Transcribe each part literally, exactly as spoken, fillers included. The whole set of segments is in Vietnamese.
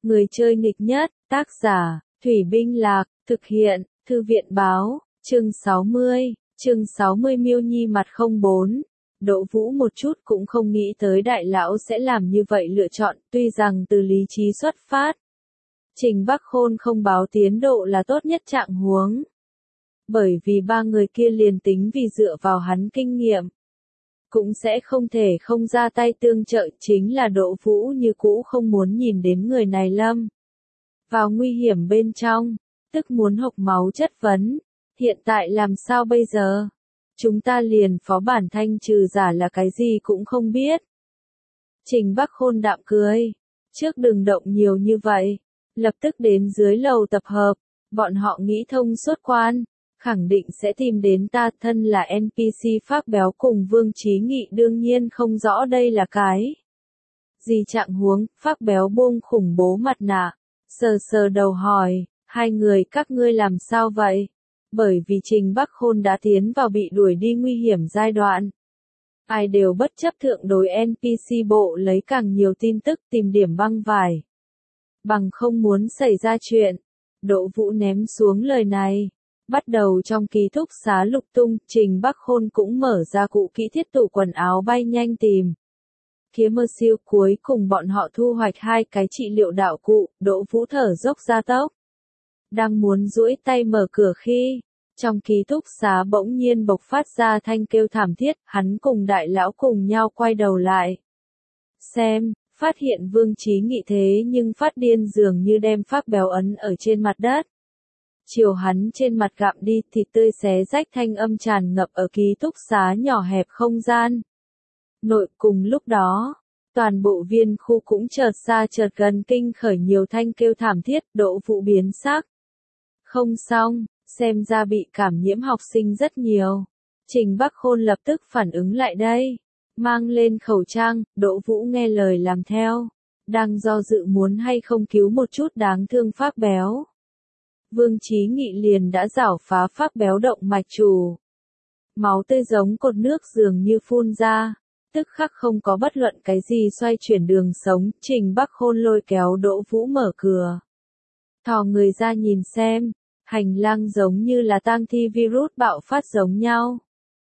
Người chơi nghịch nhất, tác giả, Thủy Binh Lạc, thực hiện, Thư viện Báo, chương sáu mươi, chương sáu mươi Miêu Nhi mặt không bốn. Đỗ Vũ một chút cũng không nghĩ tới đại lão sẽ làm như vậy lựa chọn, tuy rằng từ lý trí xuất phát. Trình Bắc Khôn không báo tiến độ là tốt nhất trạng huống. Bởi vì ba người kia liền tính vì dựa vào hắn kinh nghiệm. Cũng sẽ không thể không ra tay tương trợ, chính là Đỗ Vũ như cũ không muốn nhìn đến người này lâm vào nguy hiểm bên trong, tức muốn hộc máu chất vấn. Hiện tại làm sao bây giờ? Chúng ta liền phó bản thanh trừ giả là cái gì cũng không biết. Trình Bắc Khôn đạm cười. Trước đừng động nhiều như vậy. Lập tức đến dưới lầu tập hợp. Bọn họ nghĩ thông suốt quan. Khẳng định sẽ tìm đến ta, thân là en pê xê Phác Béo cùng Vương Chí Nghị đương nhiên không rõ đây là cái gì trạng huống. Phác Béo buông khủng bố mặt nạ, sờ sờ đầu hỏi, hai người các ngươi làm sao vậy? Bởi vì Trình Bắc Khôn đã tiến vào bị đuổi đi nguy hiểm giai đoạn. Ai đều bất chấp thượng đối en pê xê bộ lấy càng nhiều tin tức tìm điểm băng vải. Bằng không muốn xảy ra chuyện. Đỗ Vũ ném xuống lời này. Bắt đầu trong ký túc xá lục tung, Trình Bắc Khôn cũng mở ra cụ kỹ thiết tủ quần áo bay nhanh tìm. Kiếm mơ siêu cuối cùng bọn họ thu hoạch hai cái trị liệu đạo cụ, Đỗ Vũ thở dốc ra tốc. Đang muốn duỗi tay mở cửa khi, trong ký túc xá bỗng nhiên bộc phát ra thanh kêu thảm thiết, hắn cùng đại lão cùng nhau quay đầu lại. Xem, phát hiện Vương Chí Nghị thế nhưng phát điên dường như đem Phác Béo ấn ở trên mặt đất. Chiều hắn trên mặt gặm đi, thịt tươi xé rách thanh âm tràn ngập ở ký túc xá nhỏ hẹp không gian. Nội cùng lúc đó, toàn bộ viên khu cũng chợt xa chợt gần kinh khởi nhiều thanh kêu thảm thiết, Đỗ Vũ biến sắc. Không xong, xem ra bị cảm nhiễm học sinh rất nhiều. Trình Bắc Khôn lập tức phản ứng lại đây. Mang lên khẩu trang, Đỗ Vũ nghe lời làm theo. Đang do dự muốn hay không cứu một chút đáng thương Phác Béo. Vương Chí Nghị liền đã giảo phá Phác Béo động mạch chủ. Máu tươi giống cột nước dường như phun ra. Tức khắc không có bất luận cái gì xoay chuyển đường sống. Trình Bắc Khôn lôi kéo Đỗ Vũ mở cửa. Thò người ra nhìn xem. Hành lang giống như là tang thi virus bạo phát giống nhau.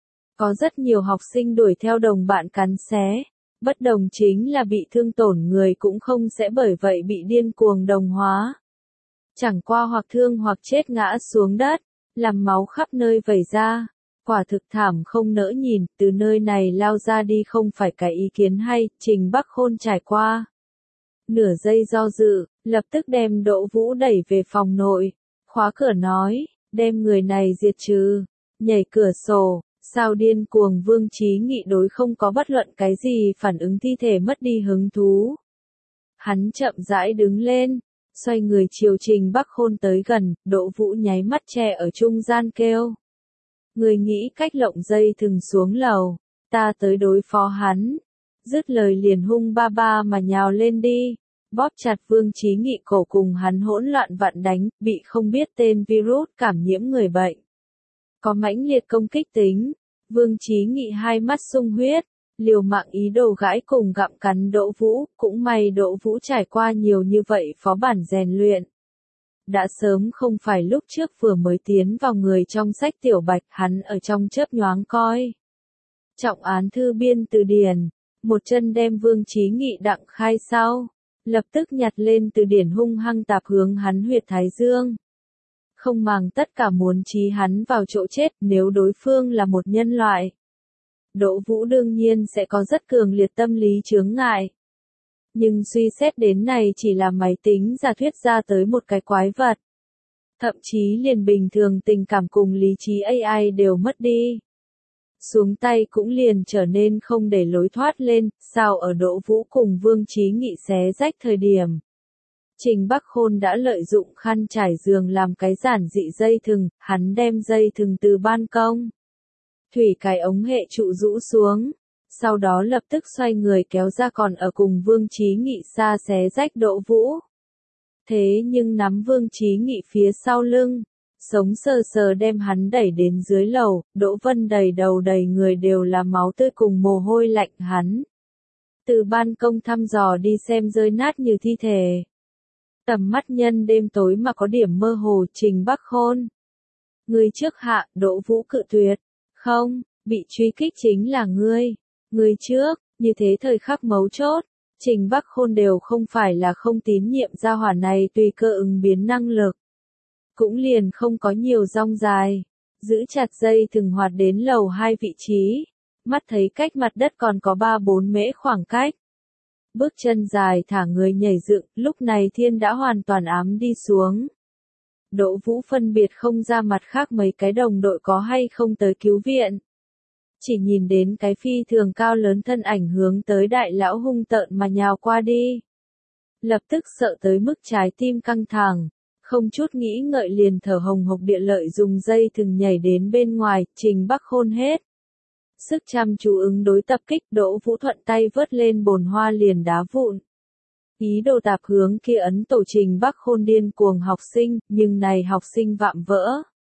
Có rất nhiều học sinh đuổi theo đồng bạn cắn xé. Bất đồng chính là bị thương tổn người cũng không sẽ bởi vậy bị điên cuồng đồng hóa. Chẳng qua hoặc thương hoặc chết ngã xuống đất, làm máu khắp nơi vẩy ra. Quả thực thảm không nỡ nhìn, từ nơi này lao ra đi không phải cái ý kiến hay, Trình Bắc Khôn trải qua. Nửa giây do dự, lập tức đem Đỗ Vũ đẩy về phòng nội, khóa cửa nói, đem người này diệt trừ, nhảy cửa sổ, sao điên cuồng. Vương Chí Nghị đối không có bất luận cái gì phản ứng thi thể mất đi hứng thú. Hắn chậm rãi đứng lên. Xoay người chiều Trình Bắc Khôn tới gần, Đỗ Vũ nháy mắt che ở trung gian kêu. Người nghĩ cách lộng dây thừng xuống lầu, ta tới đối phó hắn. Dứt lời liền hung ba ba mà nhào lên đi, bóp chặt Vương Chí Nghị cổ cùng hắn hỗn loạn vặn đánh, bị không biết tên virus cảm nhiễm người bệnh. Có mãnh liệt công kích tính, Vương Chí Nghị hai mắt sung huyết. Liều mạng ý đồ gãi cùng gặm cắn Đỗ Vũ, cũng may Đỗ Vũ trải qua nhiều như vậy phó bản rèn luyện. Đã sớm không phải lúc trước vừa mới tiến vào người trong sách tiểu bạch, hắn ở trong chớp nhoáng coi. Trọng án thư biên từ điển, một chân đem Vương Chí Nghị đặng khai sau, lập tức nhặt lên từ điển hung hăng tạp hướng hắn huyệt thái dương. Không màng tất cả muốn trí hắn vào chỗ chết nếu đối phương là một nhân loại. Đỗ Vũ đương nhiên sẽ có rất cường liệt tâm lý chướng ngại. Nhưng suy xét đến này chỉ là máy tính giả thuyết ra tới một cái quái vật. Thậm chí liền bình thường tình cảm cùng lý trí a i đều mất đi. Xuống tay cũng liền trở nên không để lối thoát lên, sao ở Đỗ Vũ cùng Vương Chí Nghị xé rách thời điểm. Trình Bắc Khôn đã lợi dụng khăn trải giường làm cái giản dị dây thừng, hắn đem dây thừng từ ban công. Thủy cái ống hệ trụ rũ xuống, sau đó lập tức xoay người kéo ra còn ở cùng Vương Chí Nghị xa xé rách Đỗ Vũ. Thế nhưng nắm Vương Chí Nghị phía sau lưng, sống sờ sờ đem hắn đẩy đến dưới lầu, Đỗ Vân đầy đầu đầy người đều là máu tươi cùng mồ hôi lạnh hắn. Từ ban công thăm dò đi xem rơi nát như thi thể. Tầm mắt nhân đêm tối mà có điểm mơ hồ. Trình Bắc Khôn. Ngươi trước hạ. Đỗ Vũ cự tuyệt. Không, bị truy kích chính là ngươi. Ngươi trước. Như thế thời khắc mấu chốt. Trình Bắc Khôn đều không phải là không tín nhiệm gia hỏa này tùy cơ ứng biến năng lực. Cũng liền không có nhiều rong dài. Giữ chặt dây thừng hoạt đến lầu hai vị trí. Mắt thấy cách mặt đất còn có ba bốn mễ khoảng cách. Bước chân dài thả người nhảy dựng, lúc này thiên đã hoàn toàn ám đi xuống. Đỗ Vũ phân biệt không ra mặt khác mấy cái đồng đội có hay không tới cứu viện. Chỉ nhìn đến cái phi thường cao lớn thân ảnh hướng tới đại lão hung tợn mà nhào qua đi. Lập tức sợ tới mức trái tim căng thẳng, không chút nghĩ ngợi liền thở hồng hộc địa lợi dùng dây thừng nhảy đến bên ngoài. Trình Bắc Khôn hết sức chăm chú ứng đối tập kích. Đỗ Vũ thuận tay vớt lên bồn hoa liền đá vụn. Ý đồ tạp hướng kia ấn tổ Trình Bắc Khôn điên cuồng học sinh, nhưng này học sinh vạm vỡ.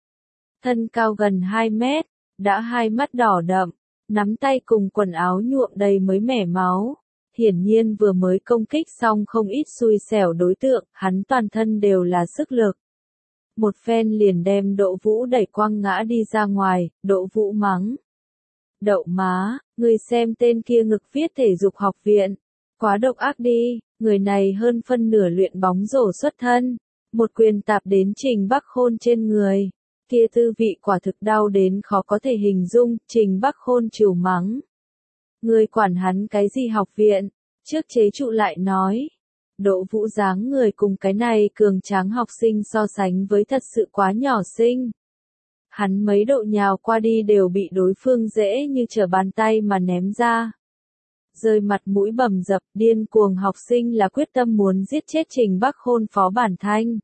Thân cao gần hai mét, đã hai mắt đỏ đậm, nắm tay cùng quần áo nhuộm đầy mới mẻ máu. Hiển nhiên vừa mới công kích xong không ít xui xẻo đối tượng, hắn toàn thân đều là sức lực. Một phen liền đem Đỗ Vũ đẩy quăng ngã đi ra ngoài. Đỗ Vũ mắng. Đậu má, người xem tên kia ngực viết thể dục học viện. Quá độc ác đi, người này hơn phân nửa luyện bóng rổ xuất thân. Một quyền tạp đến Trình Bắc Khôn trên người. Kia tư vị quả thực đau đến khó có thể hình dung. Trình Bắc Khôn trừ mắng. Người quản hắn cái gì học viện? Trước chế trụ lại nói. Đỗ Vũ dáng người cùng cái này cường tráng học sinh so sánh với thật sự quá nhỏ xinh. Hắn mấy độ nhào qua đi đều bị đối phương dễ như trở bàn tay mà ném ra. Rơi mặt mũi bầm dập, điên cuồng học sinh là quyết tâm muốn giết chết Trình Bắc Khôn Phó Bản Thanh.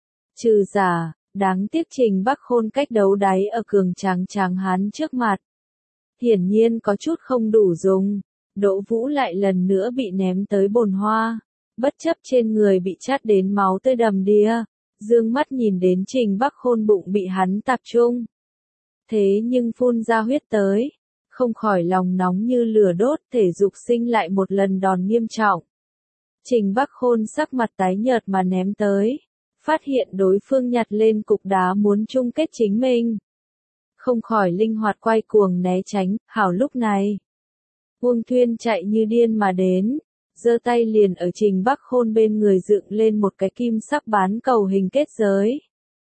Trừ giả, đáng tiếc Trình Bắc Khôn cách đấu đáy ở cường tráng tráng hán trước mặt. Hiển nhiên có chút không đủ dùng. Đỗ Vũ lại lần nữa bị ném tới bồn hoa. Bất chấp trên người bị chát đến máu tươi đầm đìa. Dương mắt nhìn đến Trình Bắc Khôn bụng bị hắn tạp trung. Thế nhưng phun ra huyết tới. Không khỏi lòng nóng như lửa đốt, thể dục sinh lại một lần đòn nghiêm trọng. Trình Bắc Khôn sắc mặt tái nhợt mà ném tới. Phát hiện đối phương nhặt lên cục đá muốn chung kết chính mình. Không khỏi linh hoạt quay cuồng né tránh. Hảo lúc này. Uông Thuyên chạy như điên mà đến. Giơ tay liền ở Trình Bắc Khôn bên người dựng lên một cái kim sắc bán cầu hình kết giới.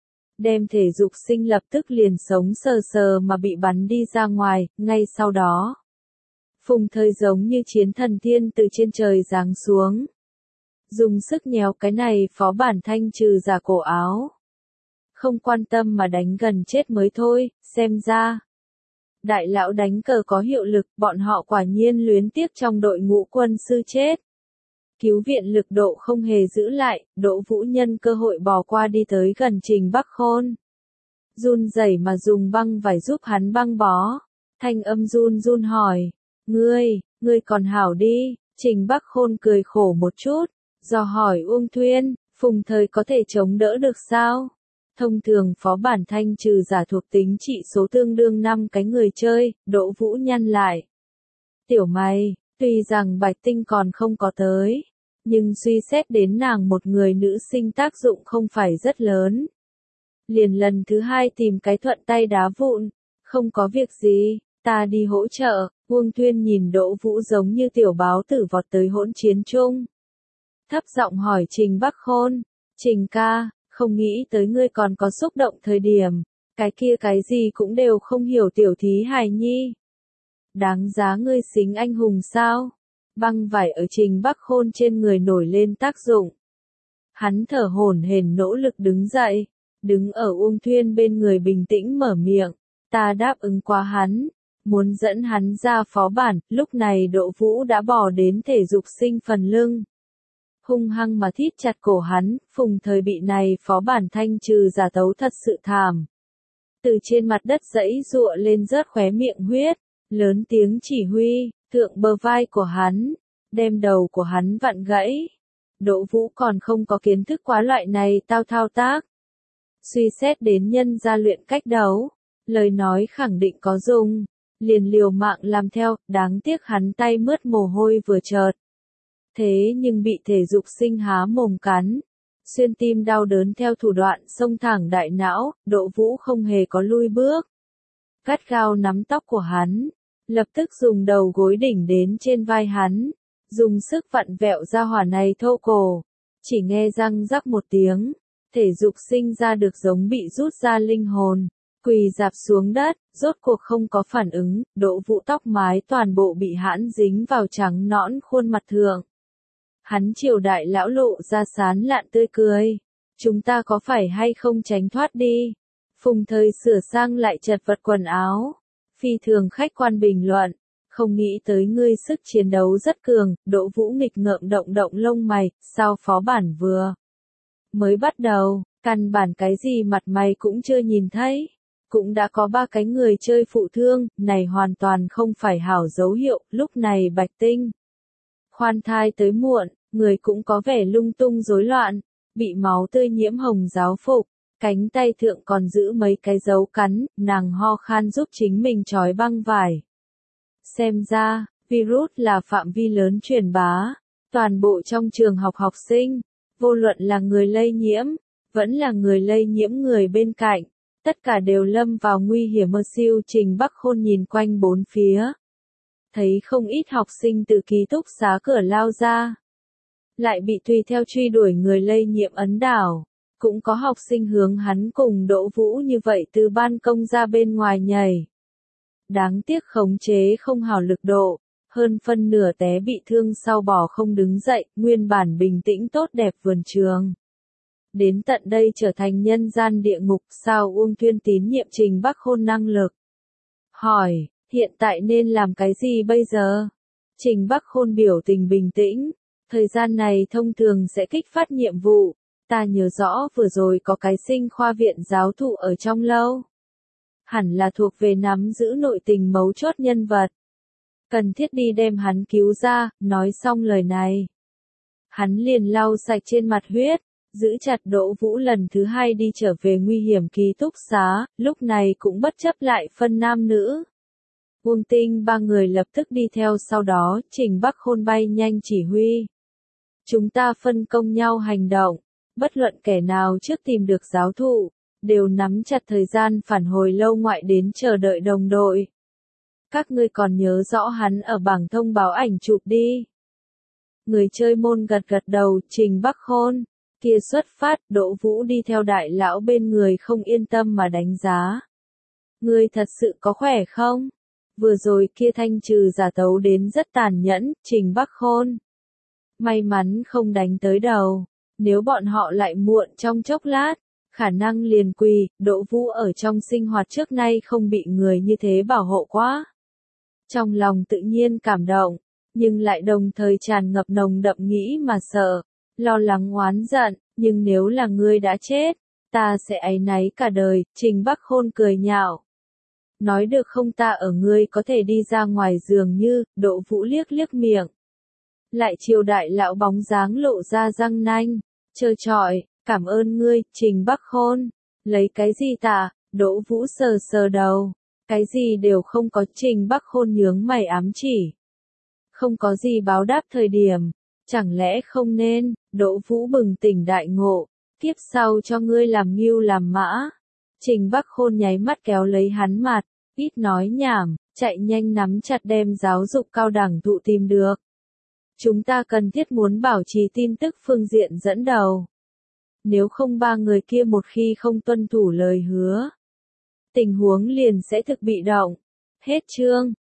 Đem thể dục sinh lập tức liền sống sờ sờ mà bị bắn đi ra ngoài. Ngay sau đó. Phùng Thời giống như chiến thần tiên từ trên trời giáng xuống. Dùng sức nhéo cái này Phó Bản Thanh trừ giả cổ áo. Không quan tâm mà đánh gần chết mới thôi, xem ra. Đại lão đánh cờ có hiệu lực, bọn họ quả nhiên luyến tiếc trong đội ngũ quân sư chết. Cứu viện lực độ không hề giữ lại, Đỗ Vũ nhân cơ hội bò qua đi tới gần Trình Bắc Khôn. Run rẩy mà dùng băng vải giúp hắn băng bó. Thanh âm run run hỏi. Ngươi, ngươi còn hảo đi. Trình Bắc Khôn cười khổ một chút. Dò hỏi Uông Thuyên, Phùng Thời có thể chống đỡ được sao? Thông thường Phó Bản Thanh trừ giả thuộc tính trị số tương đương năm cái người chơi. Đỗ Vũ nhăn lại. Tiểu mày, tuy rằng Bạch Tinh còn không có tới. Nhưng suy xét đến nàng một người nữ sinh tác dụng không phải rất lớn. Liền lần thứ hai tìm cái thuận tay đá vụn. Không có việc gì, ta đi hỗ trợ. Uông Thuyên nhìn Đỗ Vũ giống như tiểu báo tử vọt tới hỗn chiến chung. Thấp giọng hỏi Trình Bắc Khôn. Trình ca, không nghĩ tới ngươi còn có xúc động thời điểm. Cái kia cái gì cũng đều không hiểu tiểu thí hài nhi. Đáng giá ngươi xính anh hùng sao? Băng vải ở Trình Bắc Khôn trên người nổi lên tác dụng. Hắn thở hổn hển nỗ lực đứng dậy. Đứng ở Uông Thuyên bên người bình tĩnh mở miệng. Ta đáp ứng qua hắn. Muốn dẫn hắn ra phó bản. Lúc này Đỗ Vũ đã bỏ đến thể dục sinh phần lưng. Hung hăng mà thít chặt cổ hắn. Phùng Thời bị này phó bản thanh trừ giả tấu thật sự thảm. Từ trên mặt đất dãy giụa lên rớt khóe miệng huyết. Lớn tiếng chỉ huy. Thượng bờ vai của hắn. Đem đầu của hắn vặn gãy. Đỗ Vũ còn không có kiến thức quá loại này tao thao tác. Suy xét đến nhân gia luyện cách đấu. Lời nói khẳng định có dùng. Liền liều mạng làm theo. Đáng tiếc hắn tay mướt mồ hôi vừa chợt. Thế nhưng bị thể dục sinh há mồm cắn. xuyên tim đau đớn theo thủ đoạn xông thẳng đại não, Đỗ Vũ không hề có lui bước. Gắt gao nắm tóc của hắn, lập tức dùng đầu gối đỉnh đến trên vai hắn, dùng sức vặn vẹo ra hỏa này thô cổ. Chỉ nghe răng rắc một tiếng, thể dục sinh ra được giống bị rút ra linh hồn, quỳ rạp xuống đất, rốt cuộc không có phản ứng, Đỗ Vũ tóc mái toàn bộ bị hãn dính vào trắng nõn khuôn mặt thượng. Hắn triều đại lão lộ ra sán lạn tươi cười. Chúng ta có phải hay không tránh thoát đi? Phùng Thời sửa sang lại chật vật quần áo. Phi thường khách quan bình luận. Không nghĩ tới ngươi sức chiến đấu rất cường, Đỗ Vũ nghịch ngợm động động lông mày, sao phó bản vừa mới bắt đầu, căn bản cái gì mặt mày cũng chưa nhìn thấy. Cũng đã có ba cái người chơi phụ thương, này hoàn toàn không phải hảo dấu hiệu, lúc này Bạch Tinh khoan thai tới muộn, người cũng có vẻ lung tung rối loạn, bị máu tươi nhiễm hồng giáo phục, cánh tay thượng còn giữ mấy cái dấu cắn, nàng ho khan giúp chính mình trói băng vải. Xem ra, virus là phạm vi lớn truyền bá, toàn bộ trong trường học học sinh, vô luận là người lây nhiễm, vẫn là người lây nhiễm người bên cạnh, tất cả đều lâm vào nguy hiểm. Mơ Siêu Trình Bắc Khôn nhìn quanh bốn phía, thấy không ít học sinh từ ký túc xá cửa lao ra, lại bị tùy theo truy đuổi người lây nhiễm ấn đảo. Cũng có học sinh hướng hắn cùng Đỗ Vũ như vậy từ ban công ra bên ngoài nhảy. Đáng tiếc khống chế không hảo lực độ, hơn phân nửa té bị thương sau bỏ không đứng dậy, nguyên bản bình tĩnh tốt đẹp vườn trường. Đến tận đây trở thành nhân gian địa ngục. Sao Uông Thuyên tín nhiệm Trình Bắc Khôn năng lực? Hỏi, hiện tại nên làm cái gì bây giờ? Trình Bắc Khôn biểu tình bình tĩnh, thời gian này thông thường sẽ kích phát nhiệm vụ. Ta nhớ rõ vừa rồi có cái sinh khoa viện giáo thụ ở trong lâu. Hẳn là thuộc về nắm giữ nội tình mấu chốt nhân vật. Cần thiết đi đem hắn cứu ra. Nói xong lời này, hắn liền lau sạch trên mặt huyết, giữ chặt Đỗ Vũ lần thứ hai đi trở về nguy hiểm ký túc xá, lúc này cũng bất chấp lại phân nam nữ. Uông Tinh ba người lập tức đi theo, sau đó Trình Bắc Khôn bay nhanh chỉ huy. Chúng ta phân công nhau hành động, bất luận kẻ nào trước tìm được giáo thụ, đều nắm chặt thời gian phản hồi lâu ngoại đến chờ đợi đồng đội. Các ngươi còn nhớ rõ hắn ở bảng thông báo ảnh chụp đi. Người chơi môn gật gật đầu. Trình Bắc Khôn kia xuất phát, Đỗ Vũ đi theo đại lão bên người không yên tâm mà đánh giá. Ngươi thật sự có khỏe không? Vừa rồi kia thanh trừ giả tấu đến rất tàn nhẫn. Trình Bắc Khôn may mắn không đánh tới đầu, nếu bọn họ lại muộn trong chốc lát, khả năng liền quỳ. Đỗ Vũ ở trong sinh hoạt trước nay không bị người như thế bảo hộ quá. Trong lòng tự nhiên cảm động, nhưng lại đồng thời tràn ngập nồng đậm nghĩ mà sợ, lo lắng oán giận, nhưng nếu là ngươi đã chết, ta sẽ áy náy cả đời. Trình Bắc Khôn cười nhạo. Nói được không, ta ở ngươi có thể đi ra ngoài giường như. Đỗ Vũ liếc liếc miệng, lại chiều đại lão bóng dáng lộ ra răng nanh, trơ trọi. Cảm ơn ngươi, Trình Bắc Khôn. Lấy cái gì tạ? Đỗ Vũ sờ sờ đầu. Cái gì đều không có. Trình Bắc Khôn nhướng mày ám chỉ. Không có gì báo đáp thời điểm, chẳng lẽ không nên? Đỗ Vũ bừng tỉnh đại ngộ. Tiếp sau cho ngươi làm ngưu làm mã. Trình Bắc Khôn nháy mắt kéo lấy hắn mặt, ít nói nhảm, chạy nhanh nắm chặt đem giáo dục cao đẳng thụ tìm được. Chúng ta cần thiết muốn bảo trì tin tức phương diện dẫn đầu. Nếu không ba người kia một khi không tuân thủ lời hứa, tình huống liền sẽ thực bị động. Hết chương.